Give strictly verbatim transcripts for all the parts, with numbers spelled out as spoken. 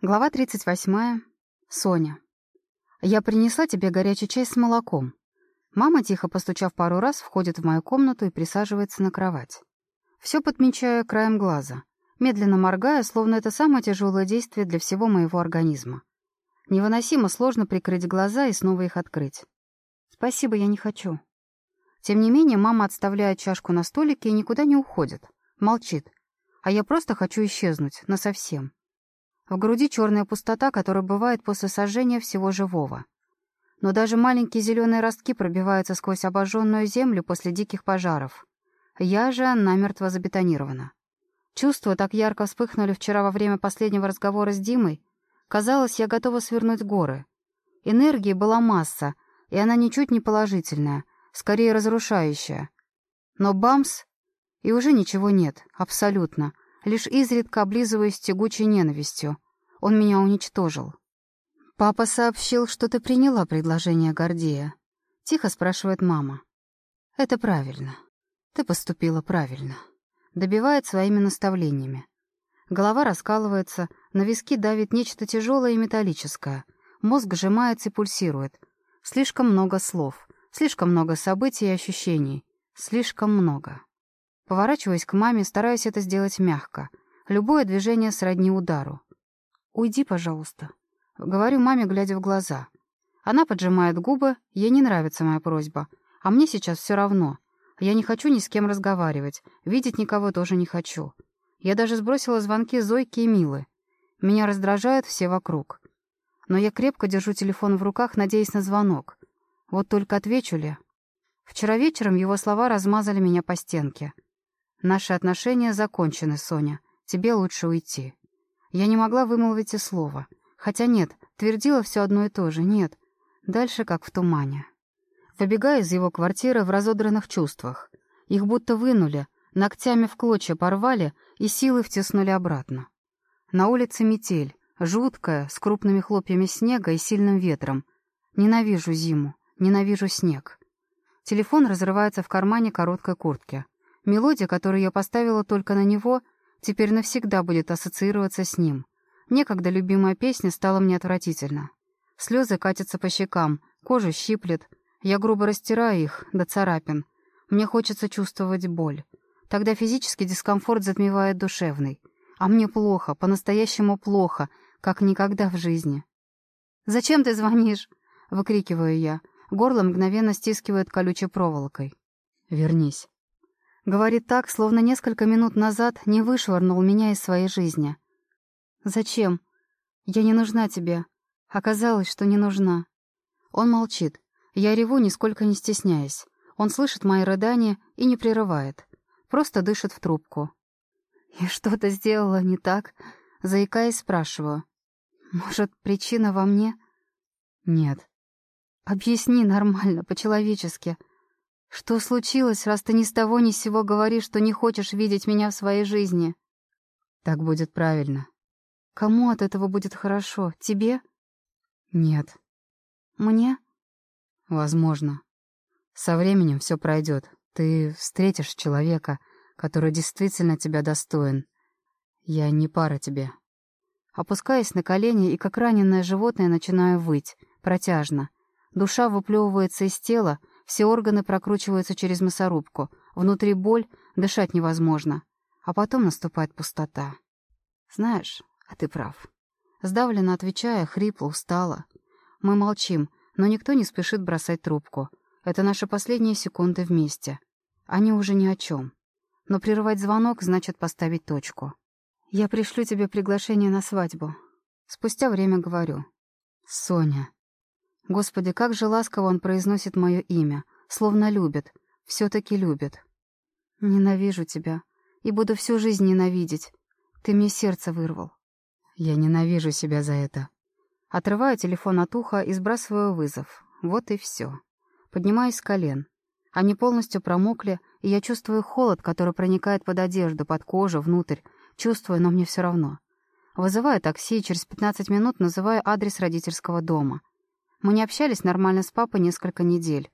Глава тридцать восьмая. Соня. «Я принесла тебе горячий чай с молоком». Мама, тихо постучав пару раз, входит в мою комнату и присаживается на кровать. Все подмечаю краем глаза, медленно моргая, словно это самое тяжелое действие для всего моего организма. Невыносимо сложно прикрыть глаза и снова их открыть. «Спасибо, я не хочу». Тем не менее, мама отставляет чашку на столике и никуда не уходит. Молчит. А я просто хочу исчезнуть, насовсем. В груди черная пустота, которая бывает после сожжения всего живого. Но даже маленькие зеленые ростки пробиваются сквозь обожженную землю после диких пожаров. Я же намертво забетонирована. Чувства так ярко вспыхнули вчера во время последнего разговора с Димой. Казалось, я готова свернуть горы. Энергии была масса, и она ничуть не положительная, скорее разрушающая. Но бамс, и уже ничего нет, абсолютно. Лишь изредка облизываюсь тягучей ненавистью. Он меня уничтожил. «Папа сообщил, что ты приняла предложение Гордея», — тихо спрашивает мама. «Это правильно. Ты поступила правильно». Добивает своими наставлениями. Голова раскалывается, на виски давит нечто тяжелое и металлическое. Мозг сжимается и пульсирует. Слишком много слов, слишком много событий и ощущений. Слишком много. Поворачиваясь к маме, стараюсь это сделать мягко. Любое движение сродни удару. «Уйди, пожалуйста», — говорю маме, глядя в глаза. Она поджимает губы, ей не нравится моя просьба. А мне сейчас все равно. Я не хочу ни с кем разговаривать, видеть никого тоже не хочу. Я даже сбросила звонки Зойки и Милы. Меня раздражают все вокруг. Но я крепко держу телефон в руках, надеясь на звонок. Вот только отвечу ли? Вчера вечером его слова размазали меня по стенке. «Наши отношения закончены, Соня. Тебе лучше уйти». Я не могла вымолвить и слова. Хотя нет, твердила все одно и то же. Нет. Дальше как в тумане. Выбегаю из его квартиры в разодранных чувствах. Их будто вынули, ногтями в клочья порвали и силой втиснули обратно. На улице метель, жуткая, с крупными хлопьями снега и сильным ветром. Ненавижу зиму, ненавижу снег. Телефон разрывается в кармане короткой куртки. Мелодия, которую я поставила только на него, теперь навсегда будет ассоциироваться с ним. Некогда любимая песня стала мне отвратительна. Слезы катятся по щекам, кожу щиплет. Я грубо растираю их до царапин. Мне хочется чувствовать боль. Тогда физический дискомфорт затмевает душевный. А мне плохо, по-настоящему плохо, как никогда в жизни. «Зачем ты звонишь?» — выкрикиваю я. Горло мгновенно стискивает колючей проволокой. «Вернись». Говорит так, словно несколько минут назад не вышвырнул меня из своей жизни. «Зачем? Я не нужна тебе. Оказалось, что не нужна». Он молчит. Я реву, нисколько не стесняясь. Он слышит мои рыдания и не прерывает. Просто дышит в трубку. «И что-то сделала не так?» Заикаясь, спрашиваю. «Может, причина во мне?» «Нет». «Объясни нормально, по-человечески. Что случилось, раз ты ни с того ни с сего говоришь, что не хочешь видеть меня в своей жизни?» «Так будет правильно». «Кому от этого будет хорошо? Тебе?» «Нет». «Мне?» «Возможно. Со временем все пройдет. Ты встретишь человека, который действительно тебя достоин. Я не пара тебе». Опускаясь на колени и, как раненое животное, начинаю выть, протяжно. Душа выплевывается из тела, все органы прокручиваются через мясорубку. Внутри боль, дышать невозможно. А потом наступает пустота. «Знаешь, а ты прав». Сдавленно отвечая, хрипло, устала. Мы молчим, но никто не спешит бросать трубку. Это наши последние секунды вместе. Они уже ни о чем. Но прерывать звонок значит поставить точку. «Я пришлю тебе приглашение на свадьбу». Спустя время говорю. «Соня». Господи, как же ласково он произносит мое имя. Словно любит. Все-таки любит. «Ненавижу тебя. И буду всю жизнь ненавидеть. Ты мне сердце вырвал». «Я ненавижу себя за это». Отрываю телефон от уха и сбрасываю вызов. Вот и все. Поднимаюсь с колен. Они полностью промокли, и я чувствую холод, который проникает под одежду, под кожу, внутрь. Чувствую, но мне все равно. Вызываю такси и через пятнадцать минут называю адрес родительского дома. Мы не общались нормально с папой несколько недель.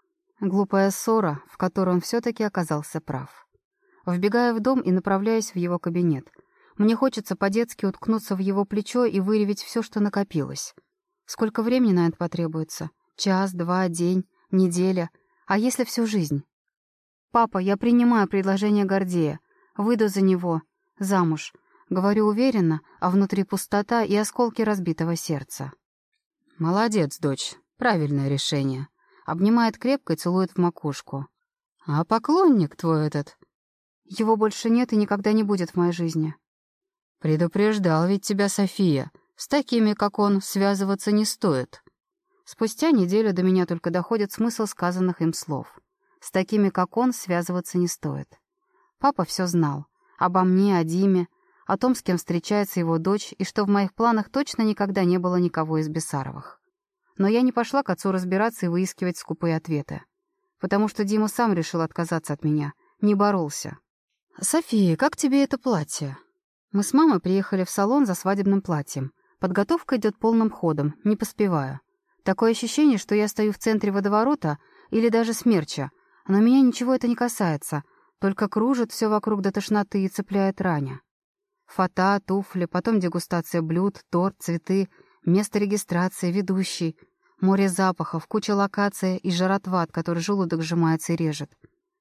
Глупая ссора, в которой он все-таки оказался прав. Вбегаю в дом и направляюсь в его кабинет. Мне хочется по-детски уткнуться в его плечо и выявить все, что накопилось. Сколько времени на это потребуется? Час, два, день, неделя. А если всю жизнь? «Папа, я принимаю предложение Гордея. Выйду за него. Замуж». Говорю уверенно, а внутри пустота и осколки разбитого сердца. «Молодец, дочь. Правильное решение». Обнимает крепко и целует в макушку. «А поклонник твой этот?» «Его больше нет и никогда не будет в моей жизни». «Предупреждал ведь тебя София. С такими, как он, связываться не стоит». Спустя неделю до меня только доходит смысл сказанных им слов. С такими, как он, связываться не стоит. Папа все знал. Обо мне, о Диме, о том, с кем встречается его дочь, и что в моих планах точно никогда не было никого из Бессаровых. Но я не пошла к отцу разбираться и выискивать скупые ответы. Потому что Дима сам решил отказаться от меня, не боролся. «София, как тебе это платье?» Мы с мамой приехали в салон за свадебным платьем. Подготовка идет полным ходом, не поспеваю. Такое ощущение, что я стою в центре водоворота или даже смерча, но меня ничего это не касается, только кружит все вокруг до тошноты и цепляет раня. Фата, туфли, потом дегустация блюд, торт, цветы, место регистрации, ведущий, море запахов, куча локаций и жратва, от которой желудок сжимается и режет.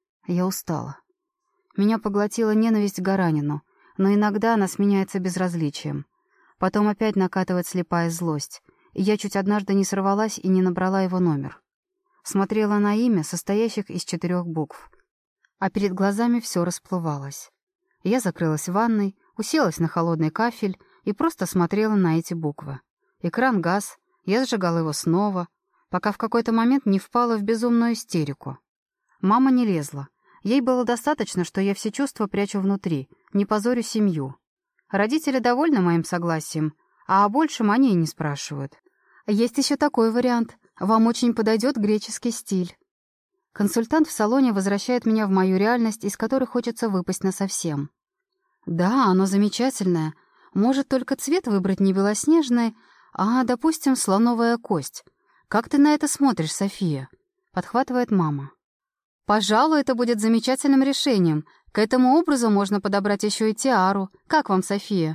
Я устала. Меня поглотила ненависть к Гаранину, но иногда она сменяется безразличием. Потом опять накатывает слепая злость, и я чуть однажды не сорвалась и не набрала его номер. Смотрела на имя, состоящих из четырех букв. А перед глазами все расплывалось. Я закрылась в ванной, уселась на холодный кафель и просто смотрела на эти буквы. Экран гас, я сжигала его снова, пока в какой-то момент не впала в безумную истерику. Мама не лезла. Ей было достаточно, что я все чувства прячу внутри, не позорю семью. Родители довольны моим согласием, а о большем они и не спрашивают. Есть еще такой вариант. Вам очень подойдет греческий стиль. Консультант в салоне возвращает меня в мою реальность, из которой хочется выпасть насовсем. Да, оно замечательное. Может, только цвет выбрать не белоснежный, а, допустим, слоновая кость. Как ты на это смотришь, София? Подхватывает мама. Пожалуй, это будет замечательным решением. К этому образу можно подобрать еще и тиару. Как вам, София?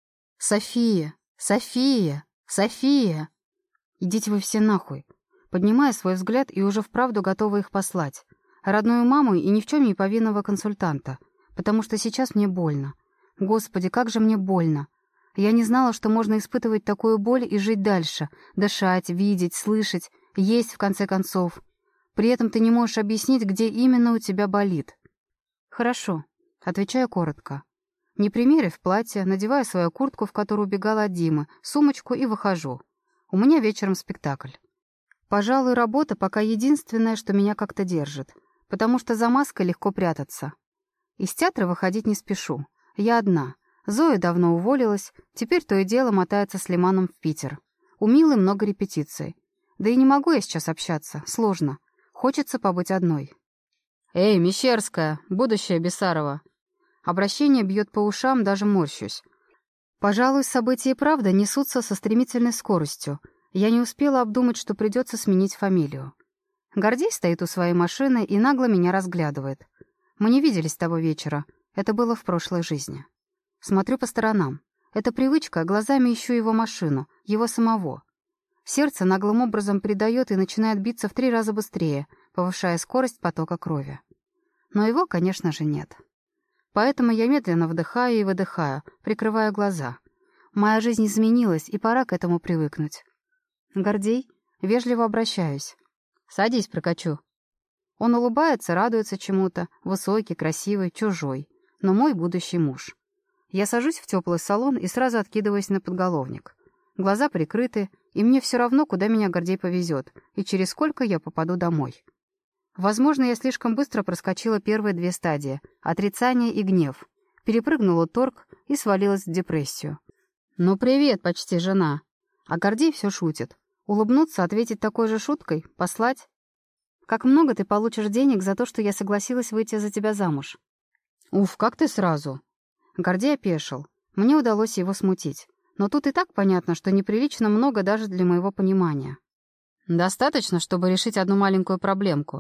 София, София, София. Идите вы все нахуй. Поднимая свой взгляд и уже вправду готова их послать. Родную маму и ни в чем не повинного консультанта. Потому что сейчас мне больно. Господи, как же мне больно. Я не знала, что можно испытывать такую боль и жить дальше. Дышать, видеть, слышать, есть в конце концов. При этом ты не можешь объяснить, где именно у тебя болит. Хорошо. Отвечаю коротко. Не примерив платье, надеваю свою куртку, в которую убегала от Димы, сумочку и выхожу. У меня вечером спектакль. Пожалуй, работа пока единственное, что меня как-то держит, потому что за маской легко прятаться. Из театра выходить не спешу. Я одна. Зоя давно уволилась, теперь то и дело мотается с Лиманом в Питер. У Милы много репетиций. Да и не могу я сейчас общаться, сложно. Хочется побыть одной. «Эй, Мещерская, будущая Бессарова!» Обращение бьет по ушам, даже морщусь. Пожалуй, события и правда несутся со стремительной скоростью. Я не успела обдумать, что придется сменить фамилию. Гордей стоит у своей машины и нагло меня разглядывает. Мы не виделись того вечера. Это было в прошлой жизни. Смотрю по сторонам. Это привычка, глазами ищу его машину, его самого. Сердце наглым образом придает и начинает биться в три раза быстрее, повышая скорость потока крови. Но его, конечно же, нет. Поэтому я медленно вдыхаю и выдыхаю, прикрывая глаза. Моя жизнь изменилась, и пора к этому привыкнуть. Гордей, вежливо обращаюсь. «Садись, прокачу». Он улыбается, радуется чему-то, высокий, красивый, чужой, но мой будущий муж. Я сажусь в теплый салон и сразу откидываюсь на подголовник. Глаза прикрыты, и мне все равно, куда меня Гордей повезет, и через сколько я попаду домой. Возможно, я слишком быстро проскочила первые две стадии — отрицание и гнев, перепрыгнула торг и свалилась в депрессию. «Ну привет, почти жена!» А Гордей все шутит. Улыбнуться, ответить такой же шуткой, послать? «Как много ты получишь денег за то, что я согласилась выйти за тебя замуж?» «Уф, как ты сразу!» Гордей опешил. Мне удалось его смутить. Но тут и так понятно, что неприлично много даже для моего понимания. «Достаточно, чтобы решить одну маленькую проблемку».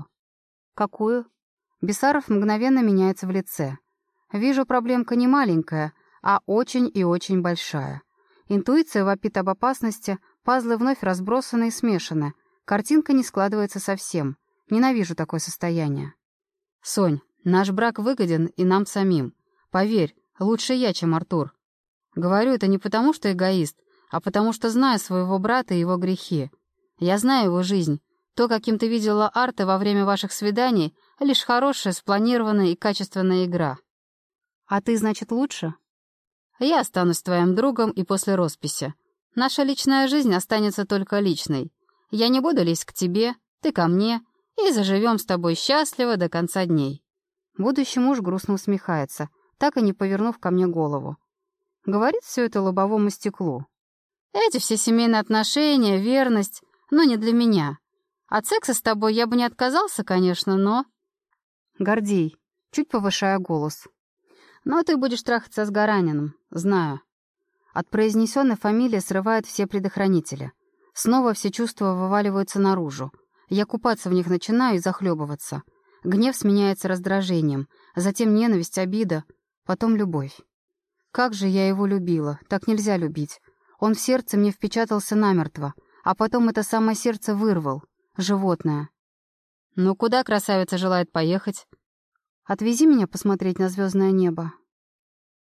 «Какую?» Бессаров мгновенно меняется в лице. «Вижу, проблемка не маленькая, а очень и очень большая. Интуиция вопит об опасности, пазлы вновь разбросаны и смешаны. Картинка не складывается совсем. Ненавижу такое состояние. Сонь, наш брак выгоден и нам самим. Поверь, лучше я, чем Артур. Говорю это не потому, что эгоист, а потому что знаю своего брата и его грехи. Я знаю его жизнь. То, каким ты видела Арта во время ваших свиданий, лишь хорошая, спланированная и качественная игра. А ты, значит, лучше? Я останусь твоим другом и после росписи. Наша личная жизнь останется только личной. Я не буду лезть к тебе, ты ко мне, и заживем с тобой счастливо до конца дней. Будущий муж грустно усмехается, так и не повернув ко мне голову. Говорит все это лобовому стеклу. Эти все семейные отношения, верность, но не для меня. От секса с тобой я бы не отказался, конечно, но... Гордей, чуть повышая голос. Но ты будешь трахаться с Гараниным, знаю. От произнесенной фамилии срывает все предохранители. Снова все чувства вываливаются наружу. Я купаться в них начинаю и захлебываться. Гнев сменяется раздражением, затем ненависть, обида, потом любовь. Как же я его любила, так нельзя любить. Он в сердце мне впечатался намертво, а потом это самое сердце вырвал. Животное. Ну куда красавица желает поехать? Отвези меня посмотреть на звездное небо.